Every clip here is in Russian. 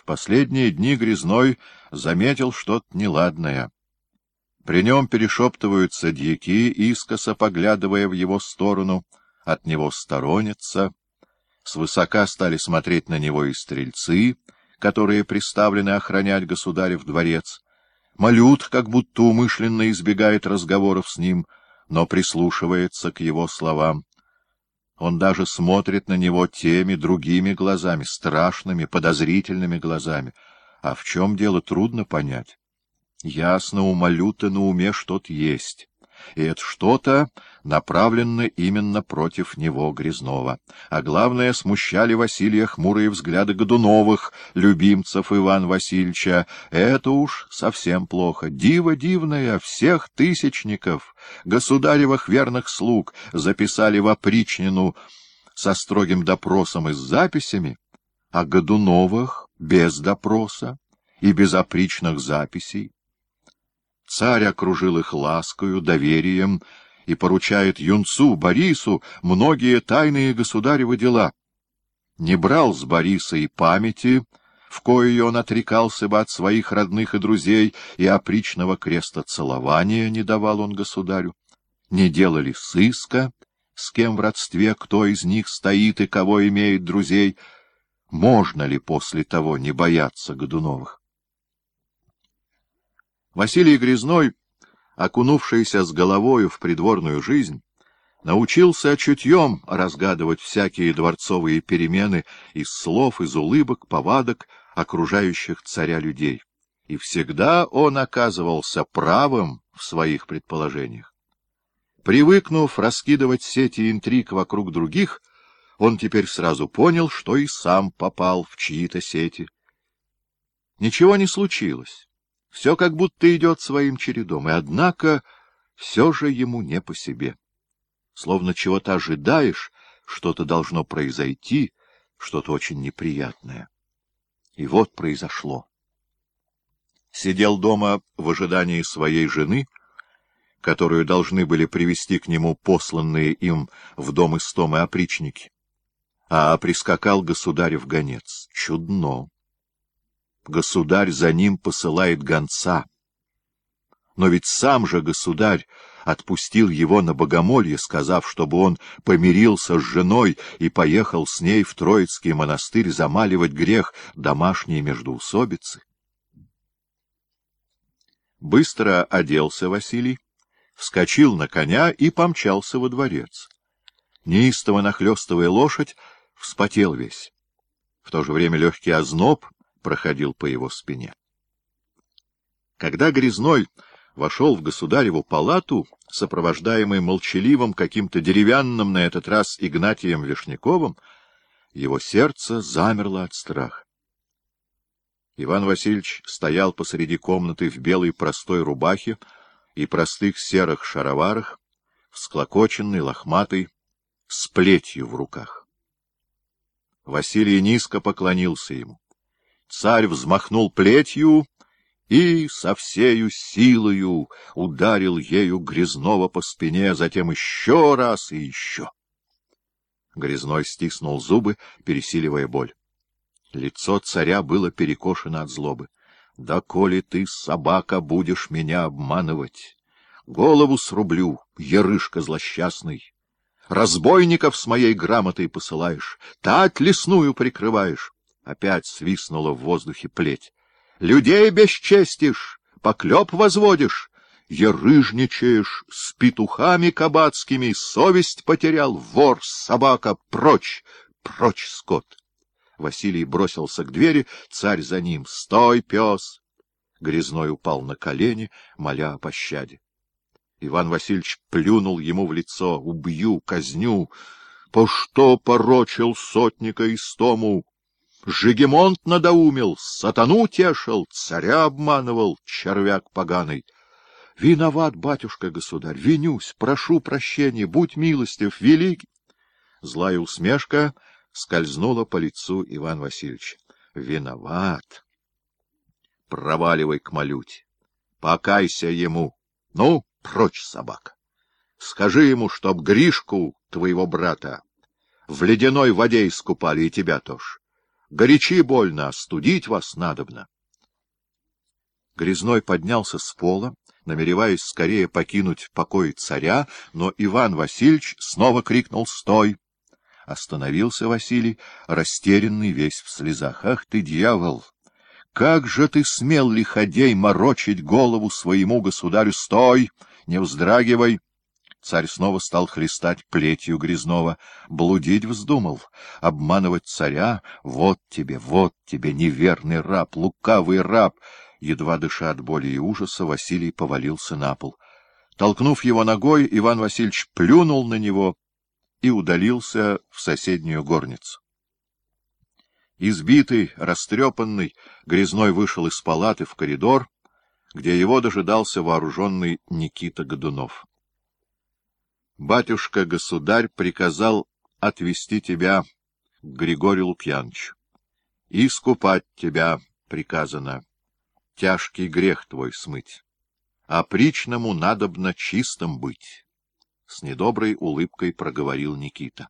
В последние дни Грязной заметил что-то неладное. При нем перешептываются дьяки, искоса поглядывая в его сторону, от него сторонятся. Свысока стали смотреть на него и стрельцы, которые приставлены охранять государев дворец. Малют как будто умышленно избегает разговоров с ним, но прислушивается к его словам. Он даже смотрит на него теми другими глазами, страшными, подозрительными глазами. А в чем дело, трудно понять. Ясно, у Малюта на уме что-то есть, и это что-то направлено именно против него, Грязного. А главное, смущали Василия хмурые взгляды Годуновых, любимцев Ивана Васильевича. Это уж совсем плохо. Диво дивное, всех тысячников, государевых верных слуг, записали в опричнину со строгим допросом и с записями, а Годуновых без допроса и без опричных записей. Царь окружил их ласкою, доверием и поручает юнцу Борису многие тайные государевы дела. Не брал с Бориса и памяти, в коей он отрекался бы от своих родных и друзей, и опричного крестоцелования не давал он государю. Не делали сыска, с кем в родстве, кто из них стоит и кого имеет друзей. Можно ли после того не бояться Годуновых? Василий Грязной, окунувшийся с головою в придворную жизнь, научился чутьем разгадывать всякие дворцовые перемены из слов, из улыбок, повадок окружающих царя людей. И всегда он оказывался правым в своих предположениях. Привыкнув раскидывать сети интриг вокруг других, он теперь сразу понял, что и сам попал в чьи-то сети. Ничего не случилось. Все как будто идет своим чередом, и однако все же ему не по себе. Словно чего-то ожидаешь, что-то должно произойти, что-то очень неприятное. И вот произошло. Сидел дома в ожидании своей жены, которую должны были привести к нему посланные им в дом Истомы опричники, а прискакал государев гонец. Чудно. Государь за ним посылает гонца. Но ведь сам же государь отпустил его на богомолье, сказав, чтобы он помирился с женой и поехал с ней в Троицкий монастырь замаливать грех домашней междоусобицы. Быстро оделся Василий, вскочил на коня и помчался во дворец. Неистово нахлёстывая лошадь, вспотел весь. В то же время легкий озноб проходил по его спине. Когда Грязной вошел в государеву палату, сопровождаемый молчаливым каким-то деревянным, на этот раз Игнатием Вишняковым, его сердце замерло от страха. Иван Васильевич стоял посреди комнаты в белой простой рубахе и простых серых шароварах, всклокоченный, лохматый, с плетью в руках. Василий низко поклонился ему. Царь взмахнул плетью и со всею силою ударил ею Грязного по спине, затем еще раз и еще. Грязной стиснул зубы, пересиливая боль. Лицо царя было перекошено от злобы. — Да коли ты, собака, будешь меня обманывать, голову срублю, ярышка злосчастный. Разбойников с моей грамотой посылаешь, тать лесную прикрываешь. Опять свистнула в воздухе плеть. Людей бесчестишь, поклеп возводишь, ерыжничаешь с петухами кабацкими, совесть потерял, вор, собака, прочь, прочь, скот. Василий бросился к двери, царь за ним. — Стой, пес! Грязной упал на колени, моля о пощаде. Иван Васильевич плюнул ему в лицо. — Убью, казню! По что порочил сотника Истому? Жигемонт надоумил, сатану тешил, царя обманывал, червяк поганый. — Виноват, батюшка-государь, винюсь, прошу прощения, будь милостив, великий. Злая усмешка скользнула по лицу Ивана Васильевича. — Виноват. Проваливай к Малюте. Покайся ему. Ну, прочь, собака. Скажи ему, чтоб Гришку, твоего брата, в ледяной воде искупали, и тебя тоже. Горячи больно, остудить вас надобно. Грязной поднялся с пола, намереваясь скорее покинуть покой царя, но Иван Васильевич снова крикнул «Стой!». Остановился Василий, растерянный, весь в слезах. — Ах ты, дьявол! Как же ты смел, лиходей, морочить голову своему государю! Стой! Не вздрагивай! Царь снова стал хлестать плетью Грязнова. Блудить вздумал, обманывать царя. Вот тебе, неверный раб, лукавый раб! Едва дыша от боли и ужаса, Василий повалился на пол. Толкнув его ногой, Иван Васильевич плюнул на него и удалился в соседнюю горницу. Избитый, растрепанный, Грязной вышел из палаты в коридор, где его дожидался вооруженный Никита Годунов. — Батюшка-государь приказал отвезти тебя к Григорию Лукьяновичу. Искупать тебя приказано, тяжкий грех твой смыть, а причному надобно чистым быть. С недоброй улыбкой проговорил Никита.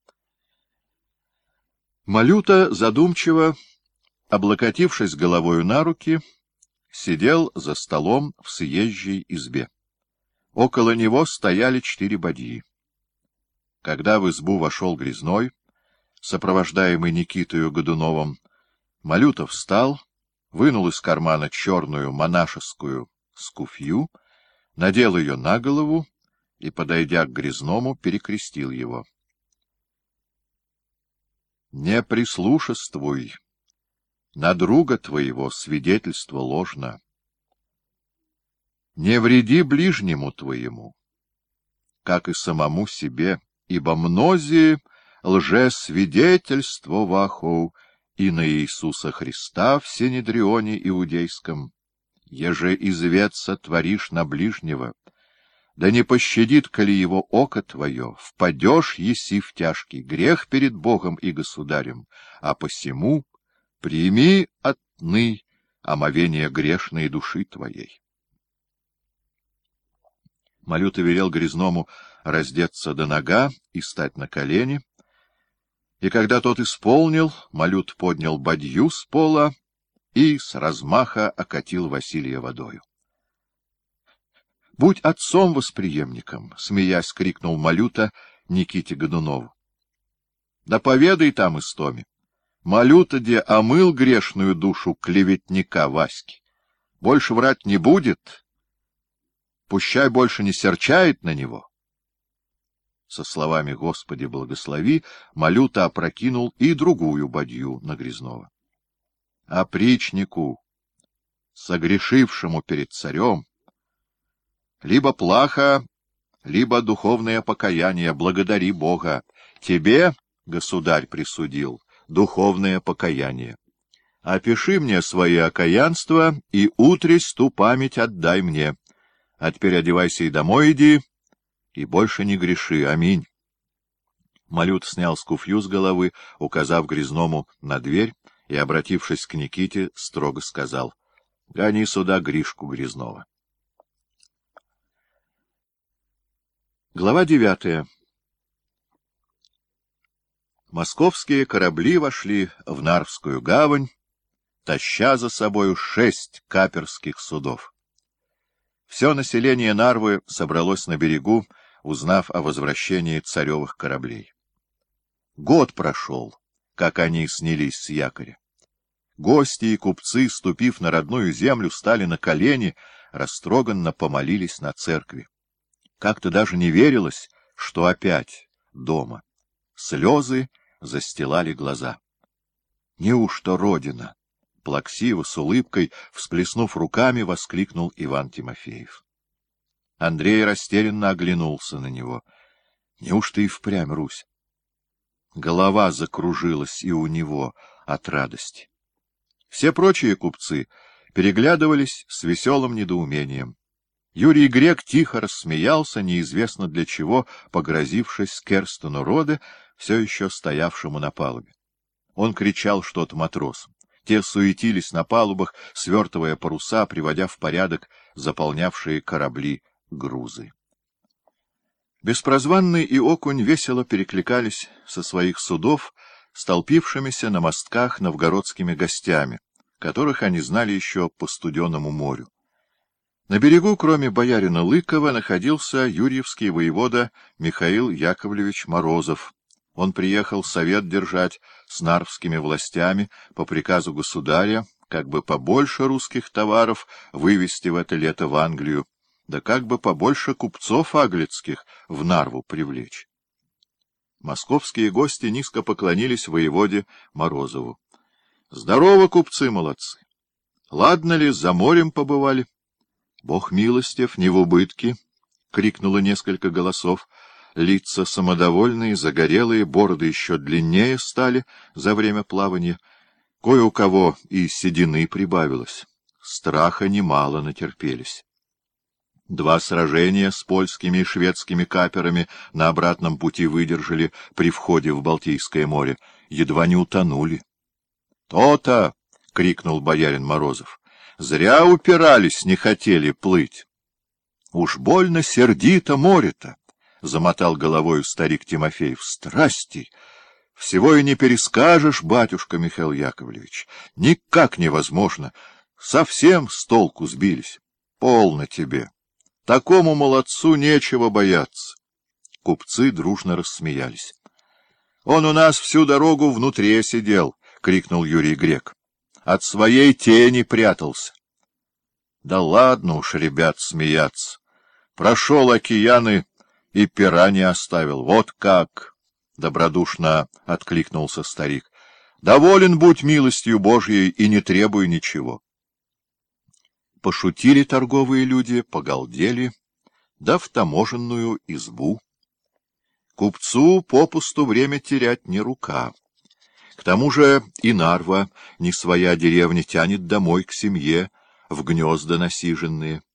Малюта, задумчиво, облокотившись головою на руки, сидел за столом в съезжей избе. Около него стояли 4 бадьи. Когда в избу вошел Грязной, сопровождаемый Никитою Годуновым, Малюта встал, вынул из кармана черную монашескую скуфью, надел ее на голову и, подойдя к Грязному, перекрестил его. — Не прислушествуй, на друга твоего свидетельство ложно. Не вреди ближнему твоему, как и самому себе, ибо мнози лжесвидетельствоваху и на Иисуса Христа в Синедрионе Иудейском, еже изветца творишь на ближнего, да не пощадит, коли его око твое, впадешь еси в тяжкий грех перед Богом и Государем, а посему прими отны омовение грешной души твоей. Малюта велел Грязному раздеться до нога и стать на колени, и когда тот исполнил, Малют поднял бадью с пола и с размаха окатил Василия водою. — Будь отцом-восприемником! — смеясь, крикнул Малюта Никите Годунову. — Да поведай там Истоме. Малюта де омыл грешную душу клеветника Васьки. Больше врать не будет. Пущай больше не серчает на него. Со словами «Господи, благослови» Малюта опрокинул и другую бадью на Грязнова. Опричнику, согрешившему перед царем, либо плаха, либо духовное покаяние, благодари Бога. Тебе, государь, присудил духовное покаяние. Опиши мне свои окаянства и утрись ту память отдай мне. А теперь одевайся и домой иди, и больше не греши. Аминь. Малют снял скуфью с головы, указав Грязному на дверь, и, обратившись к Никите, строго сказал: — Гони сюда Гришку Грязнова. Глава 9. Московские корабли вошли в Нарвскую гавань, таща за собою 6 каперских судов. Все население Нарвы собралось на берегу, узнав о возвращении царевых кораблей. Год прошел, как они снялись с якоря. Гости и купцы, ступив на родную землю, стали на колени, растроганно помолились на церкви. Как-то даже не верилось, что опять дома. Слезы застилали глаза. Неужто Родина? Плаксиво, с улыбкой, всплеснув руками, воскликнул Иван Тимофеев. Андрей растерянно оглянулся на него. Неужто и впрямь Русь? Голова закружилась и у него от радости. Все прочие купцы переглядывались с веселым недоумением. Юрий Грек тихо рассмеялся, неизвестно для чего, погрозившись Керстену Роде, все еще стоявшему на палубе. Он кричал что-то матросам. Те суетились на палубах, свертывая паруса, приводя в порядок заполнявшие корабли грузы. Беспрозванный и Окунь весело перекликались со своих судов столпившимися на мостках новгородскими гостями, которых они знали еще по Студенному морю. На берегу, кроме боярина Лыкова, находился юрьевский воевода Михаил Яковлевич Морозов. Он приехал совет держать с нарвскими властями по приказу государя, как бы побольше русских товаров вывести в это лето в Англию, да как бы побольше купцов аглицких в Нарву привлечь. Московские гости низко поклонились воеводе Морозову. — Здорово, купцы молодцы! Ладно ли, за морем побывали? — Бог милостив, не в убытке! — крикнуло несколько голосов. Лица самодовольные, загорелые, бороды еще длиннее стали за время плавания. Кое у кого и седины прибавилось. Страха немало натерпелись. 2 сражения с польскими и шведскими каперами на обратном пути выдержали при входе в Балтийское море. Едва не утонули. «То-то!» — крикнул боярин Морозов. «Зря упирались, не хотели плыть». «Уж больно сердито море-то!» — замотал головою старик Тимофеев. «Страсти! Всего и не перескажешь, батюшка Михаил Яковлевич. Никак невозможно. Совсем с толку сбились. Полно тебе. Такому молодцу нечего бояться». Купцы дружно рассмеялись. «Он у нас всю дорогу внутри сидел», — крикнул Юрий Грек. «От своей тени прятался». «Да ладно уж, ребят, смеяться. Прошел океаны и пера не оставил. Вот как!» — добродушно откликнулся старик. «Доволен будь милостью Божьей и не требуй ничего». Пошутили торговые люди, погалдели, да в таможенную избу. Купцу попусту время терять не рука. К тому же и Нарва, не своя деревня, тянет домой к семье, в гнезда насиженные.